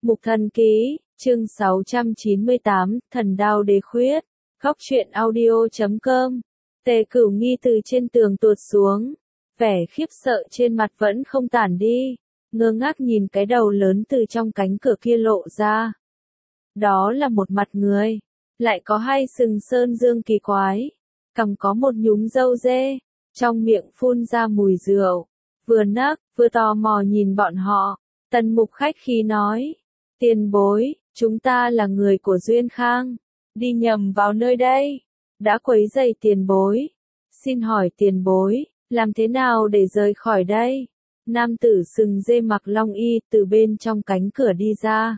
Mục Thần Ký, chương 698, Thần Đao Đế Khuyết, Góc truyện audio.com. Tề Cửu Nghi từ trên tường tuột xuống, vẻ khiếp sợ trên mặt vẫn không tản đi, ngơ ngác nhìn cái đầu lớn từ trong cánh cửa kia lộ ra. Đó là một mặt người, lại có hai sừng sơn dương kỳ quái, cằm có một nhúm râu dê, trong miệng phun ra mùi rượu, vừa nấc, vừa tò mò nhìn bọn họ. Tần Mục khách khí nói, tiền bối, chúng ta là người của Duyên Khang, đi nhầm vào nơi đây, đã quấy rầy tiền bối. Xin hỏi tiền bối, làm thế nào để rời khỏi đây? Nam tử sừng dê mặc long y từ bên trong cánh cửa đi ra.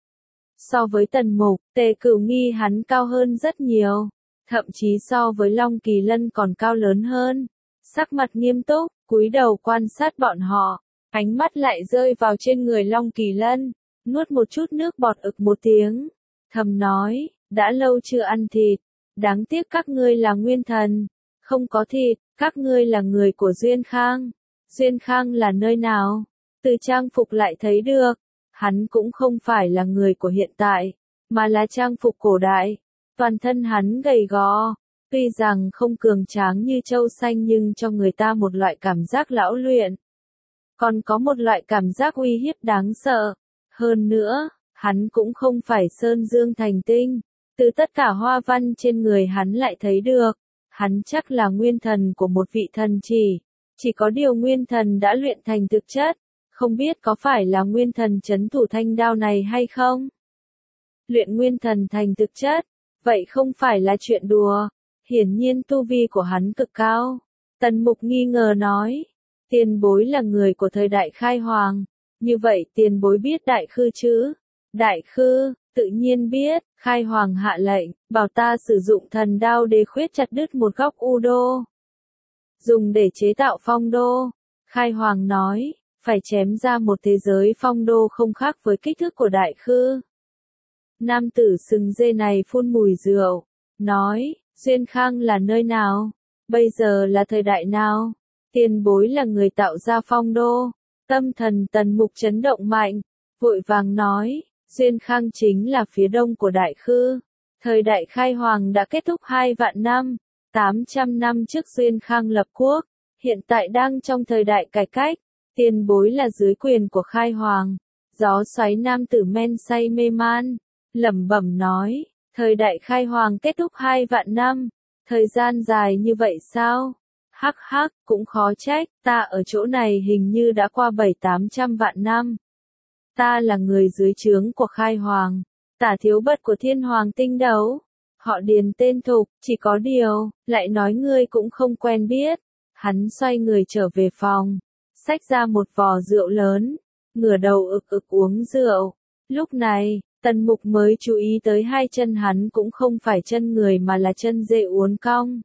So với Tần Mục, Tề Cửu Nghi hắn cao hơn rất nhiều, thậm chí so với Long Kỳ Lân còn cao lớn hơn. Sắc mặt nghiêm túc, cúi đầu quan sát bọn họ, ánh mắt lại rơi vào trên người Long Kỳ Lân, nuốt một chút nước bọt ực một tiếng, thầm nói, đã lâu chưa ăn thịt, đáng tiếc các ngươi là nguyên thần, không có thịt, các ngươi là người của Duyên Khang. Duyên Khang là nơi nào? Từ trang phục lại thấy được, hắn cũng không phải là người của hiện tại, mà là trang phục cổ đại. Toàn thân hắn gầy gò, tuy rằng không cường tráng như trâu xanh nhưng cho người ta một loại cảm giác lão luyện. Còn có một loại cảm giác uy hiếp đáng sợ. Hơn nữa, hắn cũng không phải sơn dương thành tinh. Từ tất cả hoa văn trên người hắn lại thấy được, hắn chắc là nguyên thần của một vị thần chỉ có điều nguyên thần đã luyện thành thực chất, không biết có phải là nguyên thần trấn thủ thanh đao này hay không? Luyện nguyên thần thành thực chất, vậy không phải là chuyện đùa, hiển nhiên tu vi của hắn cực cao. Tần Mục nghi ngờ nói, tiền bối là người của thời đại khai hoàng, như vậy tiền bối biết đại khư chứ? Đại khư, tự nhiên biết, khai hoàng hạ lệnh, bảo ta sử dụng thần đao đế khuyết chặt đứt một góc u đô. Dùng để chế tạo phong đô. Khai hoàng nói, phải chém ra một thế giới phong đô không khác với kích thước của đại khư. Nam tử sừng dê này phun mùi rượu, nói, Duyên Khang là nơi nào? Bây giờ là thời đại nào? Tiền bối là người tạo ra phong đô. Tâm thần Tần Mục chấn động mạnh, vội vàng nói, Duyên Khang chính là phía đông của đại khư. Thời đại khai hoàng đã kết thúc 2 vạn năm, 800 năm trước Duyên Khang lập quốc, hiện tại đang trong thời đại cải cách, tiền bối là dưới quyền của khai hoàng. Gió xoáy nam tử men say mê man, lẩm bẩm nói, thời đại khai hoàng kết thúc 2 vạn năm, thời gian dài như vậy sao? Hắc hắc, cũng khó trách, ta ở chỗ này hình như đã qua 7-800 vạn năm. Ta là người dưới trướng của khai hoàng, tả thiếu bật của thiên hoàng tinh đấu. Họ Điền tên Thục, chỉ có điều, lại nói ngươi cũng không quen biết. Hắn xoay người trở về phòng, xách ra một vò rượu lớn, ngửa đầu ực ực uống rượu. Lúc này, Tần Mục mới chú ý tới hai chân hắn cũng không phải chân người mà là chân dê uốn cong.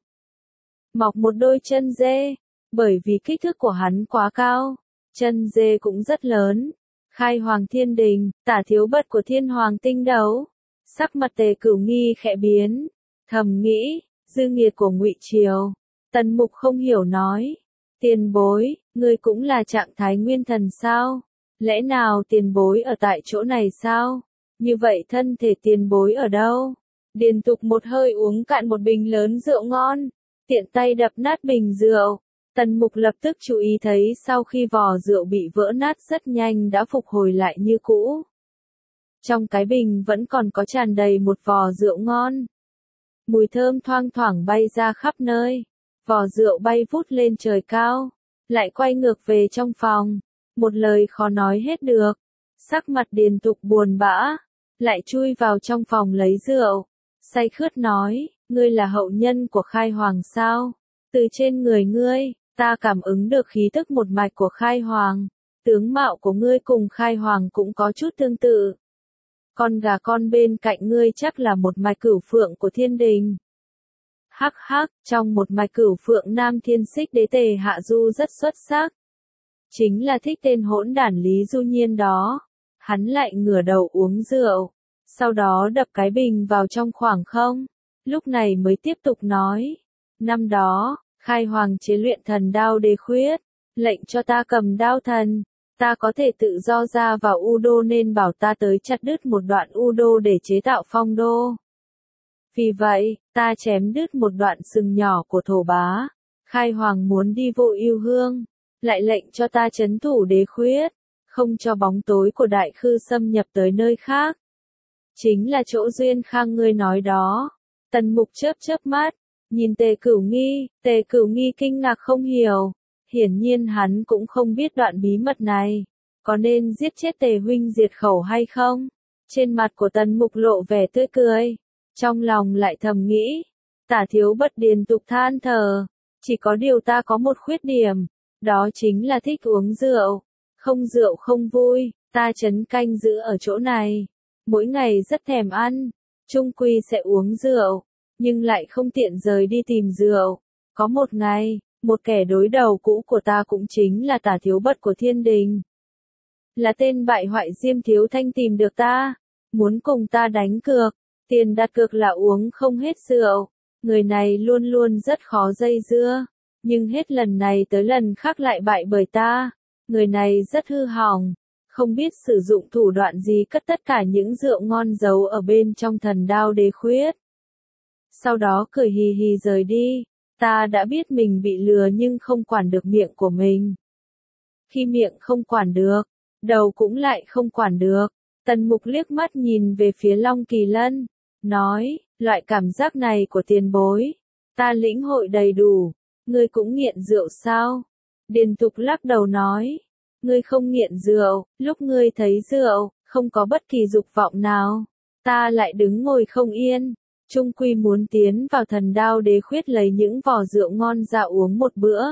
Mọc một đôi chân dê, bởi vì kích thước của hắn quá cao, chân dê cũng rất lớn. Khai hoàng thiên đình, tả thiếu bật của thiên hoàng tinh đấu. Sắc mặt Tề Cửu Nghi khẽ biến, thầm nghĩ, dư nghiệt của Ngụy Triều. Tần Mục không hiểu nói, tiền bối, ngươi cũng là trạng thái nguyên thần sao? Lẽ nào tiền bối ở tại chỗ này sao? Như vậy thân thể tiền bối ở đâu? Điền Tục một hơi uống cạn một bình lớn rượu ngon, tiện tay đập nát bình rượu. Tần Mục lập tức chú ý thấy sau khi vò rượu bị vỡ nát rất nhanh đã phục hồi lại như cũ. Trong cái bình vẫn còn có tràn đầy một vò rượu ngon. Mùi thơm thoang thoảng bay ra khắp nơi. Vò rượu bay vút lên trời cao, lại quay ngược về trong phòng. Một lời khó nói hết được. Sắc mặt Điền Tục buồn bã, lại chui vào trong phòng lấy rượu. Say khướt nói, ngươi là hậu nhân của khai hoàng sao? Từ trên người ngươi, ta cảm ứng được khí tức một mạch của khai hoàng. Tướng mạo của ngươi cùng khai hoàng cũng có chút tương tự. Con gà con bên cạnh ngươi chắc là một mạch cửu phượng của thiên đình. Hắc hắc, trong một mạch cửu phượng Nam Thiên Xích Đế Tề Hạ Du rất xuất sắc. Chính là thích tên hỗn đản Lý Du Nhiên đó. Hắn lại ngửa đầu uống rượu, sau đó đập cái bình vào trong khoảng không. Lúc này mới tiếp tục nói, năm đó, khai hoàng chế luyện thần đao đế khuyết, lệnh cho ta cầm đao thần. ta có thể tự do ra vào U Đô nên bảo ta tới chặt đứt một đoạn U Đô để chế tạo Phong Đô. Vì vậy, ta chém đứt một đoạn sừng nhỏ của Thổ Bá. Khai Hoàng muốn đi vô ưu hương, lại lệnh cho ta trấn thủ Đế Khuyết, không cho bóng tối của Đại Khư xâm nhập tới nơi khác. Chính là chỗ Duyên Khang ngươi nói đó. Tần Mục chớp chớp mắt, nhìn Tề Cửu Nghi kinh ngạc không hiểu. Hiển nhiên hắn cũng không biết đoạn bí mật này. Có nên giết chết Tề huynh diệt khẩu hay không? Trên mặt của Tần Mục lộ vẻ tươi cười. Trong lòng lại thầm nghĩ. Tả Thiếu Bất điền tục than thở. Chỉ có điều ta có một khuyết điểm. Đó chính là thích uống rượu. Không rượu không vui. Ta trấn canh giữ ở chỗ này. Mỗi ngày rất thèm ăn. Chung quy sẽ uống rượu. Nhưng lại không tiện rời đi tìm rượu. Có một ngày, một kẻ đối đầu cũ của ta cũng chính là Tả Thiếu Bất của Thiên Đình. Là tên bại hoại Diêm Thiếu Thanh tìm được ta. Muốn cùng ta đánh cược. Tiền đặt cược là uống không hết rượu. Người này luôn luôn rất khó dây dưa. Nhưng hết lần này tới lần khác lại bại bởi ta. Người này rất hư hỏng. Không biết sử dụng thủ đoạn gì cất tất cả những rượu ngon giấu ở bên trong Thần Đao Đế Khuyết. Sau đó cười hì hì rời đi. Ta đã biết mình bị lừa nhưng không quản được miệng của mình. Khi miệng không quản được, đầu cũng lại không quản được. Tần Mục liếc mắt nhìn về phía Long Kỳ Lân, nói, loại cảm giác này của tiền bối, ta lĩnh hội đầy đủ. Ngươi cũng nghiện rượu sao? Điền Tục lắc đầu nói, ngươi không nghiện rượu, lúc ngươi thấy rượu, không có bất kỳ dục vọng nào. Ta lại đứng ngồi không yên. Trung quy muốn tiến vào Thần Đao Đế Khuyết lấy những vò rượu ngon ra uống một bữa.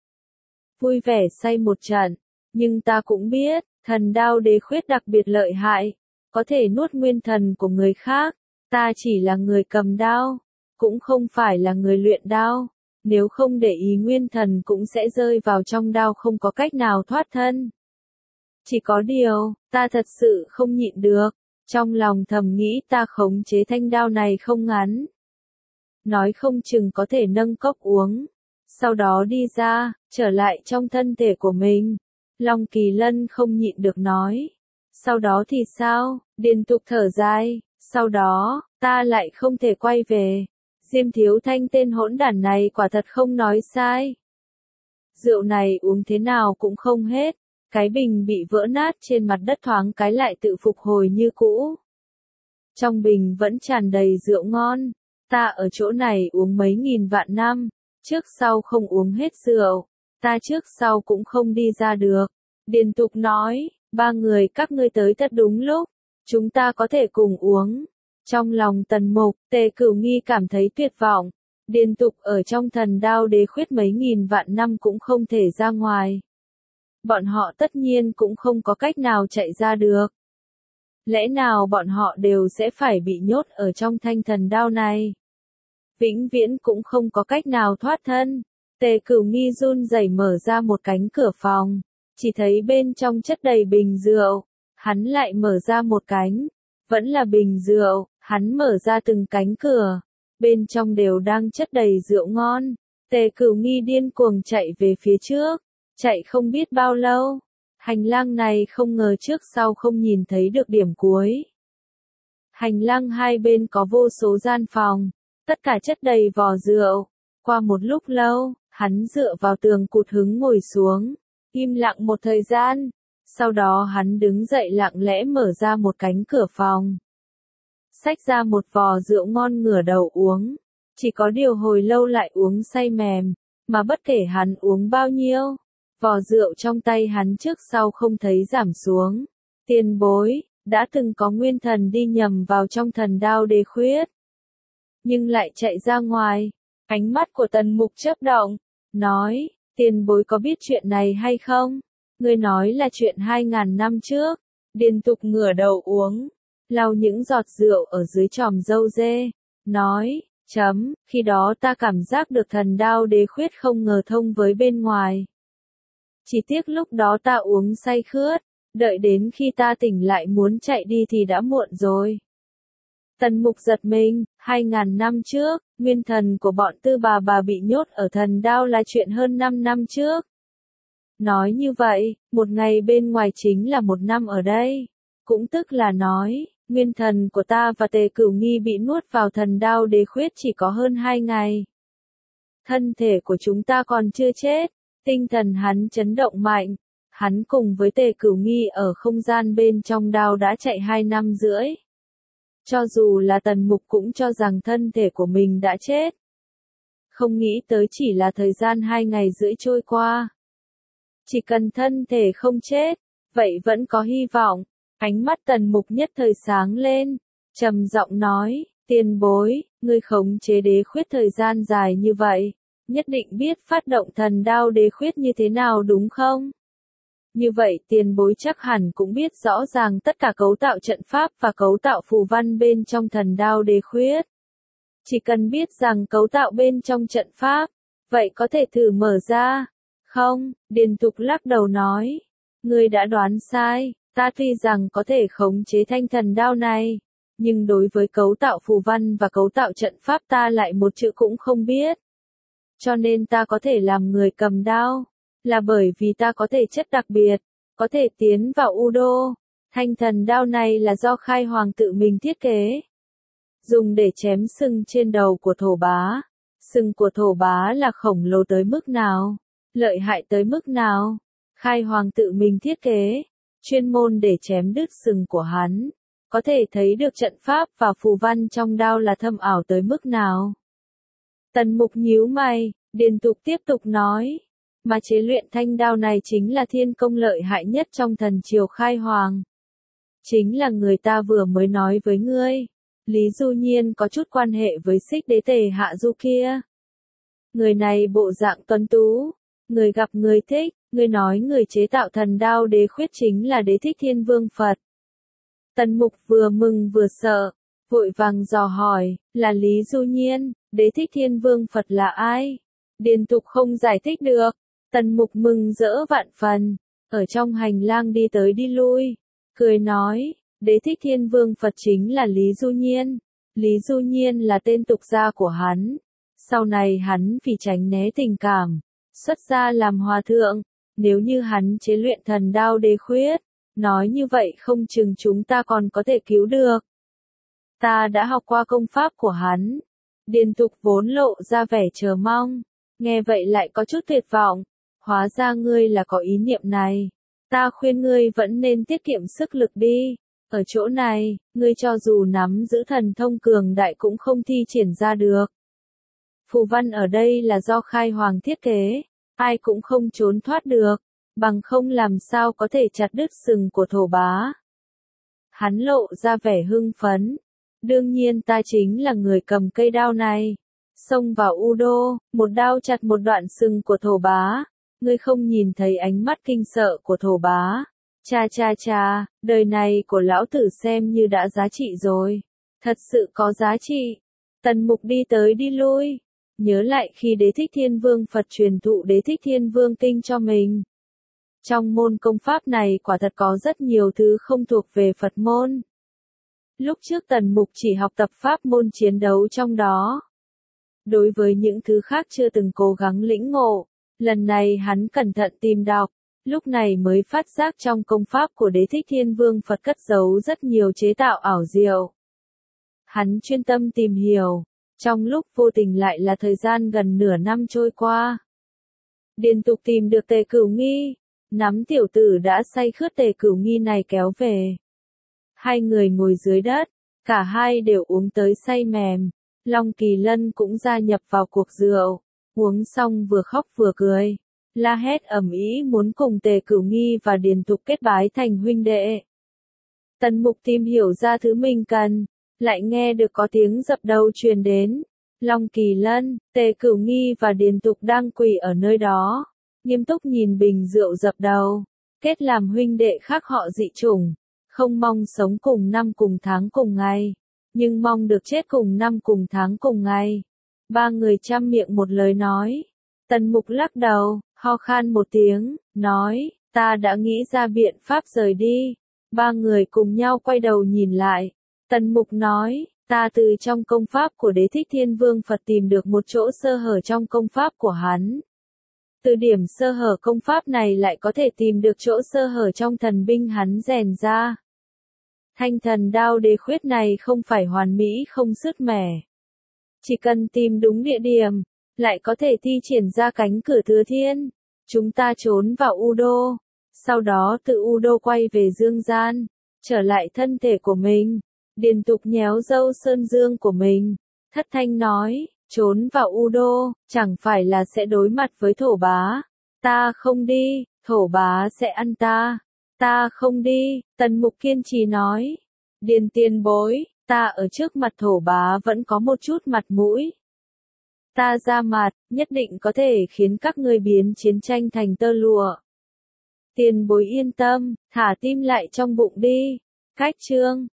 Vui vẻ say một trận, nhưng ta cũng biết, Thần Đao Đế Khuyết đặc biệt lợi hại, có thể nuốt nguyên thần của người khác. Ta chỉ là người cầm đao, cũng không phải là người luyện đao. Nếu không để ý nguyên thần cũng sẽ rơi vào trong đao không có cách nào thoát thân. Chỉ có điều, ta thật sự không nhịn được. Trong lòng thầm nghĩ ta khống chế thanh đao này không ngắn. Nói không chừng có thể nâng cốc uống. Sau đó đi ra, trở lại trong thân thể của mình. Long Kỳ Lân không nhịn được nói. Sau đó thì sao? Điền Tục thở dài. Sau đó, ta lại không thể quay về. Diêm Thiếu Thanh tên hỗn đản này quả thật không nói sai. Rượu này uống thế nào cũng không hết. Cái bình bị vỡ nát trên mặt đất thoáng cái lại tự phục hồi như cũ. Trong bình vẫn tràn đầy rượu ngon. Ta ở chỗ này uống mấy nghìn vạn năm. Trước sau không uống hết rượu. Ta trước sau cũng không đi ra được. Điền Tục nói, ba người các ngươi tới thật đúng lúc. Chúng ta có thể cùng uống. Trong lòng Tần Mục, Tề Cửu Nghi cảm thấy tuyệt vọng. Điền Tục ở trong Thần Đao Đế Khuyết mấy nghìn vạn năm cũng không thể ra ngoài. Bọn họ tất nhiên cũng không có cách nào chạy ra được. Lẽ nào bọn họ đều sẽ phải bị nhốt ở trong thanh thần đao này? Vĩnh viễn cũng không có cách nào thoát thân. Tề Cửu Nghi run rẩy mở ra một cánh cửa phòng. Chỉ thấy bên trong chất đầy bình rượu. Hắn lại mở ra một cánh. Vẫn là bình rượu. Hắn mở ra từng cánh cửa. Bên trong đều đang chất đầy rượu ngon. Tề Cửu Nghi điên cuồng chạy về phía trước. Chạy không biết bao lâu. Hành lang này không ngờ trước sau không nhìn thấy được điểm cuối. Hành lang hai bên có vô số gian phòng. Tất cả chất đầy vò rượu. Qua một lúc lâu, hắn dựa vào tường cụt hứng ngồi xuống. Im lặng một thời gian. Sau đó hắn đứng dậy lặng lẽ mở ra một cánh cửa phòng. Xách ra một vò rượu ngon ngửa đầu uống. Chỉ có điều hồi lâu lại uống say mềm. Mà bất kể hắn uống bao nhiêu. Vò rượu trong tay hắn trước sau không thấy giảm xuống. Tiền bối, đã từng có nguyên thần đi nhầm vào trong Thần Đao Đế Khuyết. Nhưng lại chạy ra ngoài. Ánh mắt của Tần Mục chớp động. Nói, tiền bối có biết chuyện này hay không? Ngươi nói là chuyện 2000 năm trước. Điền Tục ngửa đầu uống. Lau những giọt rượu ở dưới chòm râu dê. Nói, khi đó ta cảm giác được Thần Đao Đế Khuyết không ngờ thông với bên ngoài. Chỉ tiếc lúc đó ta uống say khướt, đợi đến khi ta tỉnh lại muốn chạy đi thì đã muộn rồi. Tần Mục giật mình, 2000 năm trước, nguyên thần của bọn Tư Bà bị nhốt ở thần đao là chuyện hơn 5 năm trước. Nói như vậy, một ngày bên ngoài chính là một năm ở đây. Cũng tức là nói, nguyên thần của ta và Tề Cửu Nghi bị nuốt vào thần đao đế khuyết chỉ có hơn 2 ngày. Thân thể của chúng ta còn chưa chết, tinh thần hắn chấn động mạnh. Hắn cùng với Tề Cửu Nghi ở không gian bên trong đao đã chạy 2 năm rưỡi. Cho dù là Tần Mục cũng cho rằng thân thể của mình đã chết. Không nghĩ tới chỉ là thời gian 2 ngày rưỡi trôi qua. Chỉ cần thân thể không chết, vậy vẫn có hy vọng. Ánh mắt Tần Mục nhất thời sáng lên, trầm giọng nói, tiền bối, ngươi khống chế đế khuyết thời gian dài như vậy, nhất định biết phát động thần đao đế khuyết như thế nào đúng không? Như vậy tiền bối chắc hẳn cũng biết rõ ràng tất cả cấu tạo trận pháp và cấu tạo phù văn bên trong thần đao đế khuyết. Chỉ cần biết rằng cấu tạo bên trong trận pháp, vậy có thể thử mở ra. Không, Điền Thục lắc đầu nói, ngươi đã đoán sai, ta tuy rằng có thể khống chế thanh thần đao này, nhưng đối với cấu tạo phù văn và cấu tạo trận pháp ta lại một chữ cũng không biết. Cho nên ta có thể làm người cầm đao, là bởi vì ta có thể chất đặc biệt, có thể tiến vào U Đô. Thanh thần đao này là do Khai Hoàng tự mình thiết kế, dùng để chém sừng trên đầu của Thổ Bá. Sừng của Thổ Bá là khổng lồ tới mức nào, lợi hại tới mức nào, Khai Hoàng tự mình thiết kế, chuyên môn để chém đứt sừng của hắn. Có thể thấy được trận pháp và phù văn trong đao là thâm ảo tới mức nào. Tần Mục nhíu mày, Điền Tục tiếp tục nói, mà chế luyện thanh đao này chính là thiên công lợi hại nhất trong thần triều Khai Hoàng. Chính là người ta vừa mới nói với ngươi, Lý Du Nhiên có chút quan hệ với Xích Đế Tề Hạ Du kia. Người này bộ dạng tuấn tú, người gặp người thích, người nói người chế tạo thần đao đế khuyết chính là Đế Thích Thiên Vương Phật. Tần Mục vừa mừng vừa sợ, vội vàng dò hỏi, là Lý Du Nhiên, Đế Thích Thiên Vương Phật là ai? Điền Tục không giải thích được. Tần Mục mừng rỡ vạn phần, ở trong hành lang đi tới đi lui, cười nói, Đế Thích Thiên Vương Phật chính là Lý Du Nhiên. Lý Du Nhiên là tên tục gia của hắn. Sau này hắn vì tránh né tình cảm, xuất gia làm hòa thượng. Nếu như hắn chế luyện thần đao đế khuyết, nói như vậy không chừng chúng ta còn có thể cứu được. Ta đã học qua công pháp của hắn. Điền Tục vốn lộ ra vẻ chờ mong, nghe vậy lại có chút tuyệt vọng. Hóa ra ngươi là có ý niệm này. Ta khuyên ngươi vẫn nên tiết kiệm sức lực đi. Ở chỗ này, ngươi cho dù nắm giữ thần thông cường đại cũng không thi triển ra được. Phù văn ở đây là do Khai Hoàng thiết kế, ai cũng không trốn thoát được, bằng không làm sao có thể chặt đứt sừng của Thổ Bá. Hắn lộ ra vẻ hưng phấn. Đương nhiên ta chính là người cầm cây đao này. Xông vào U Đô, một đao chặt một đoạn sừng của Thổ Bá. Ngươi không nhìn thấy ánh mắt kinh sợ của Thổ Bá. Cha, đời này của lão tử xem như đã giá trị rồi. Thật sự có giá trị. Tần Mục đi tới đi lui. Nhớ lại khi Đế Thích Thiên Vương Phật truyền thụ Đế Thích Thiên Vương Kinh cho mình. Trong môn công pháp này quả thật có rất nhiều thứ không thuộc về Phật môn. Lúc trước Tần Mục chỉ học tập pháp môn chiến đấu trong đó. Đối với những thứ khác chưa từng cố gắng lĩnh ngộ. Lần này hắn cẩn thận tìm đọc, lúc này mới phát giác trong công pháp của Đế Thích Thiên Vương Phật cất giấu rất nhiều chế tạo ảo diệu. Hắn chuyên tâm tìm hiểu, trong lúc vô tình lại là thời gian gần nửa năm trôi qua. Điền Tục tìm được Tề Cửu Nghi, nắm tiểu tử đã say khướt Tề Cửu Nghi này kéo về. Hai người ngồi dưới đất, cả hai đều uống tới say mềm, Long Kỳ Lân cũng gia nhập vào cuộc rượu. Uống xong vừa khóc vừa cười, la hét ầm ĩ muốn cùng Tề Cửu Nghi và Điền Thục kết bái thành huynh đệ. Tần Mục tìm hiểu ra thứ mình cần, lại nghe được có tiếng dập đầu truyền đến. Long Kỳ Lân, Tề Cửu Nghi và Điền Thục đang quỳ ở nơi đó, nghiêm túc nhìn bình rượu dập đầu, kết làm huynh đệ khác họ dị chủng, không mong sống cùng năm cùng tháng cùng ngày, nhưng mong được chết cùng năm cùng tháng cùng ngày. Ba người chăm miệng một lời nói. Tần Mục lắc đầu, ho khan một tiếng, nói, ta đã nghĩ ra biện pháp rời đi. Ba người cùng nhau quay đầu nhìn lại. Tần Mục nói, ta từ trong công pháp của Đế Thích Thiên Vương Phật tìm được một chỗ sơ hở trong công pháp của hắn. Từ điểm sơ hở công pháp này lại có thể tìm được chỗ sơ hở trong thần binh hắn rèn ra. Thanh thần đao đế khuyết này không phải hoàn mỹ không sứt mẻ. Chỉ cần tìm đúng địa điểm, lại có thể thi triển ra cánh cửa thừa thiên. Chúng ta trốn vào U Đô, sau đó từ U Đô quay về Dương Gian, trở lại thân thể của mình, liên tục nhéo râu sơn dương của mình. Thất Thanh nói, trốn vào U Đô, chẳng phải là sẽ đối mặt với thổ bá. Ta không đi, thổ bá sẽ ăn ta. Ta không đi, Tần Mục kiên trì nói. Điền tiền bối, ta ở trước mặt thổ bá vẫn có một chút mặt mũi. Ta ra mặt, nhất định có thể khiến các ngươi biến chiến tranh thành tơ lụa. Tiền bối yên tâm, thả tim lại trong bụng đi. Cách chương